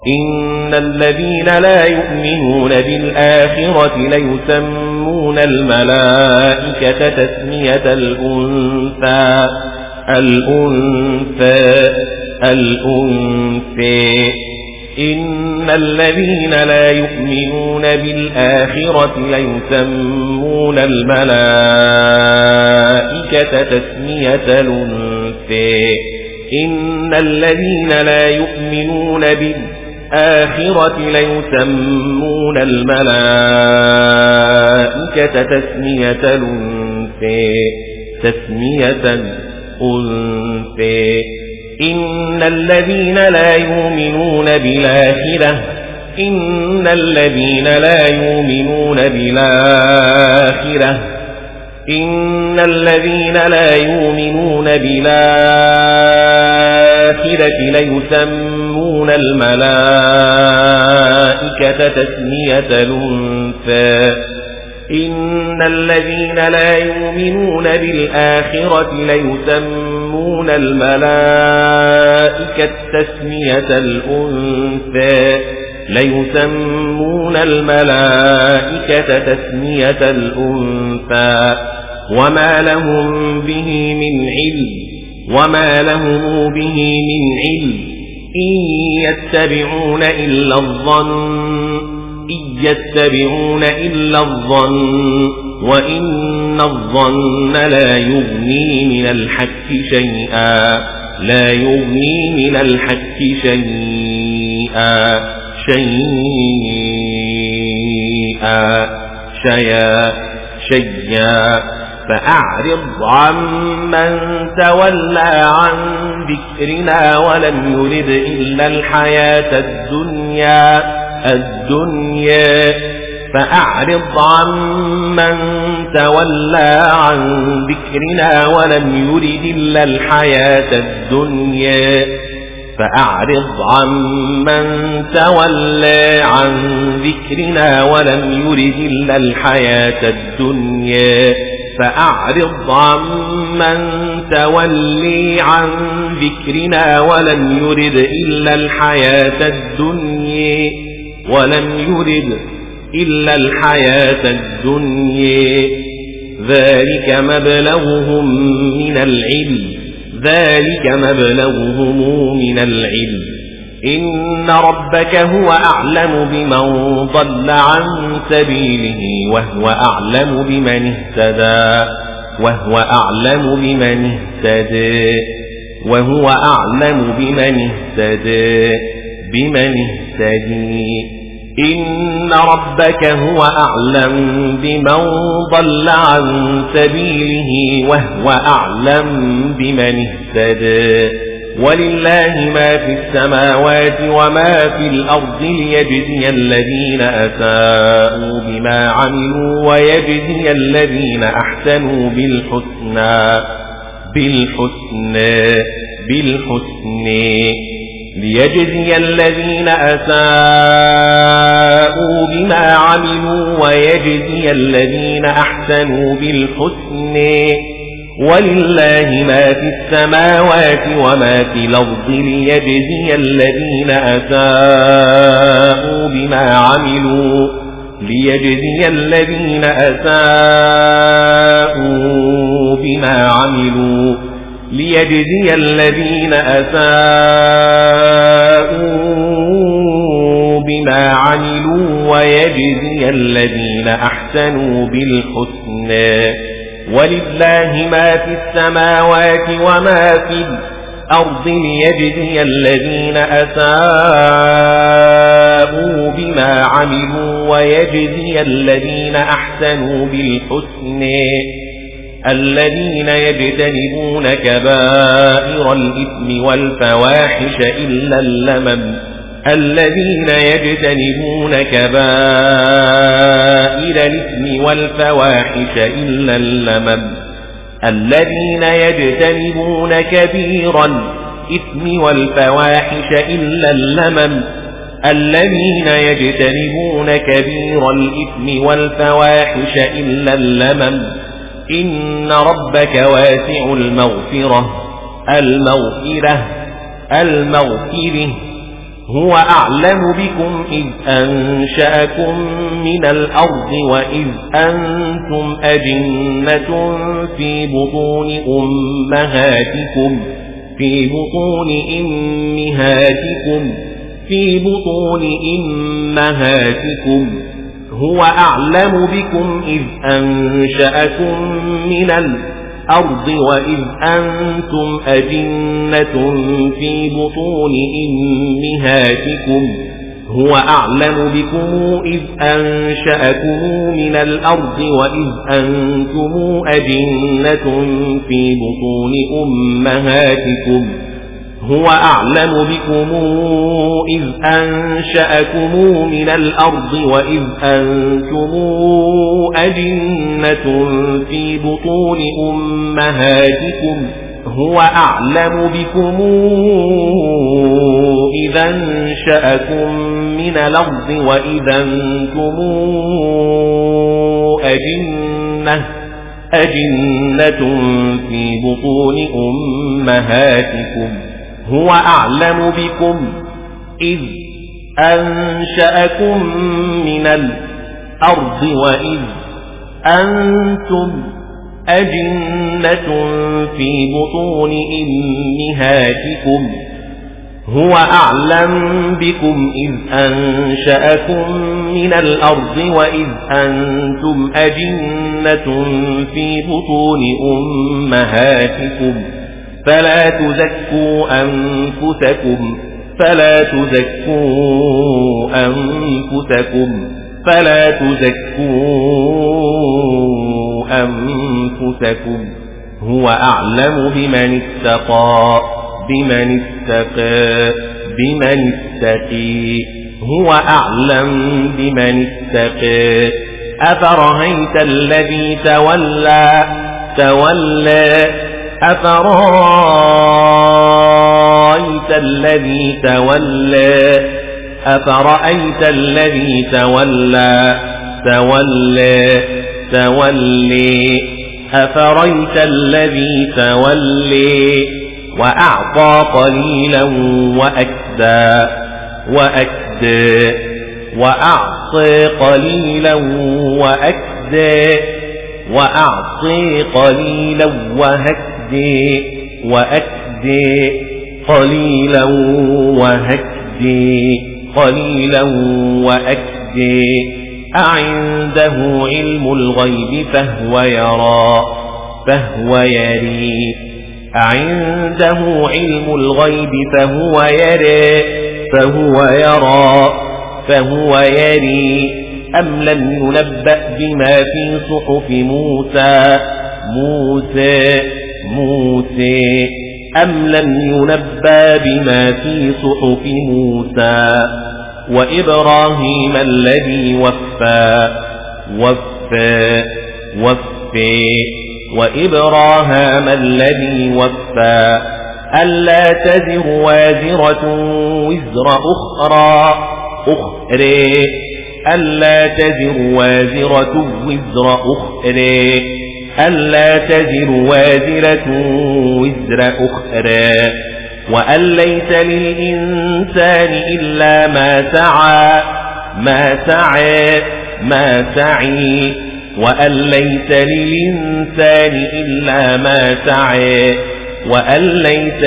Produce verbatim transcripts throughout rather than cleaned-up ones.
إن الذين لا يؤمنون بالآخرة ليسمون الملائكة تسمية الأنثى الأنثى الأنثى إن الذين لا يؤمنون بالآخرة ليسمون الملائكة تسمية الأنثى إن الذين لا يؤمنون بالآخرة ليسمون الملائكة تسمية الأنثى تسمية أنثى إن الذين لا يؤمنون بالآخرة إن الذين لا يؤمنون بالآخرة إن الذين لا يؤمنون بالآخرة ليسمون الملائكة تسمية الأنثى إن الذين لا يؤمنون بالآخرة ليسمون الملائكة تسمية الأنثى ليسمون الملائكة تسمية الأنثى وما لهم به من علم وما لهم به من علم إن يتبعون إلا الظن إن يتبعون إلا الظن وإن الظن لا يغني من الحق شيئا لا يغني من الحق شيئا شيئا شيئا شيئا فأعرض عمن تولى عن ذكرنا ولم يرد إلا الحياة الدنيا الدنيا فأعرض عمن تولى عن ذكرنا ولم يرد إلا الحياة الدنيا فأعرض عمن تولى عن ذكرنا ولم يرد إلا الحياة الدنيا فأعرض عمن تولي عن ذكرنا ولم يرد إلا الحياة الدنيا ولم يرد إلا الحياة الدنيا ذلك مبلغهم من العلم ذلك مبلغهم من العلم إن ربك هو أعلم بمن ضل عن سبيله وهو أعلم بمن اهتدى وهو أعلم بمن اهتدى وهو أعلم بمن اهتدى بمن اهتدي إن ربك هو أعلم بمن ضل عن سبيله وهو أعلم بمن اهتدى ولله ما في السماوات وما في الأرض ليجزي الذين أساءوا بما عملوا ويجزي الذين أحسنوا بالحسنى بالحسنى بالحسنى ليجزي الذين أساءوا بما عملوا ويجزي الذين أحسنوا بالحسنى ولله ما في السماوات وما في الأرض ليجزي الذين أساءوا بما عملوا ليجزي الذين أساءوا بما عملوا ليجزي الذين أساءوا بما عملوا ويجزي الذين أحسنوا بالحسنى ولله ما في السماوات وما في الأرض ليجزي الذين أساءوا بما عملوا ويجزي الذين أحسنوا بالحسنى الذين يجتنبون كبائر الإثم والفواحش إلا اللمم الذين يجتنبون كبائر الإثم والفواحش إلا اللمم الذين يجتنبون كبير الإثم والفواحش إلا اللمم الذين يجتنبون كبير الإثم والفواحش إلا اللمم إن ربك واسع المغفرة المغفرة المغفرة هو أعلم بكم إذ أنشأكم من الأرض وإذ أنتم أجنة في بطون أمهاتكم في بطون أمهاتكم في بطون أمهاتكم هو أعلم بكم إذ أنشأكم من الأرض وإذ أنتم أجنة في بطون أمهاتكم هو أعلم بكم إذ أنشأكم من الأرض وإذ أنتم أجنة في بطون أمهاتكم هو أعلم بكم إذ أنشأكم من الأرض وإذ أنتم أجنة في بطون أمهاتكم هو أعلم بكم إذا أنشأكم من الأرض وإذا أنتم أجنة أجنة في بطون أمهاتكم هو أعلم بكم إذ أنشأكم من الأرض وإذ أنتم أجنة في بطون أمهاتكم هو أعلم بكم إذ أنشأكم من الأرض وإذ أنتم أجنة في بطون أمهاتكم فلا تزكوا أنفسكم فلا تزكوا أنفسكم فلا تزكوا أنفسكم هو أعلم بمن اتقى بمن اتقى بمن اتقي هو أعلم بمن اتقى أفرأيت الذي تولى تولى أفرأيت الذي تولى أفرأيت الذي تولى تولى تولي أفرأيت الذي تولي وأعطى قليلا وأكدى وأكدى وأعطى قليلا وأكدى وأعطي قليلا وهكدي وأكدي قليلا وهكدي قليلا وأكدي أعنده علم الغيب فهو يرى فهو يري أعنده علم الغيب فهو يرى فهو يرى فهو يري أم لم ينبأ بما في صحف موسى موسى موسى أم لم ينبأ بما في صحف موسى وإبراهيم الذي وفى وفى وفى وإبراهام الذي وفى ألا تزر وازرة وزر أخرى أخرى ألا تزر وازرة وزر أخرى ألا تزر وازرة وزر أخرى وأن ليس للإنسان إلا ما سعى ما سعى ما سعي وأن ليس للإنسان إلا ما سعى وأن ليس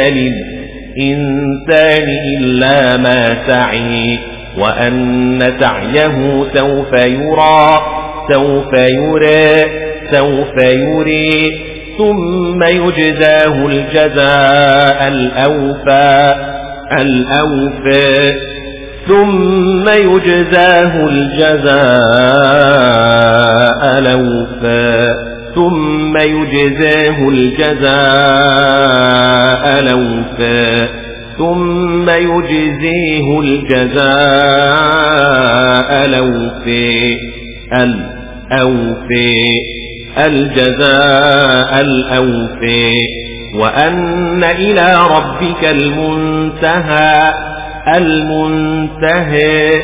للإنسان إلا ما سعي وأن سعيه سوف يرى سوف يرى سوف يري ثم يجزاه الجزاء الأوفى الأوفى ثم يجزاه الجزاء الأوفى ثم يجزاه الجزاء الأوفى ثم يجزيه الجزاء الأوفى الأوفى الجزاء الأوفى وأن إلى ربك المنتهى المنتهى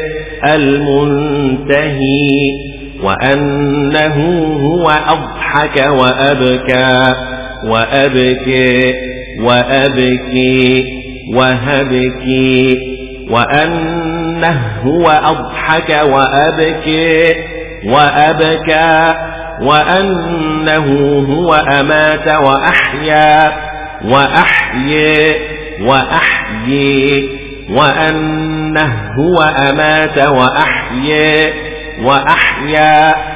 المنتهي وأنه هو أضحك وأبكى وأبكي وأبكي وهبكي وأنه هو أضحك وأبكي وأبكى وأنه هو أمات وأحيا وأحيي وأحيي وأنه هو أمات وأحيي وأحيا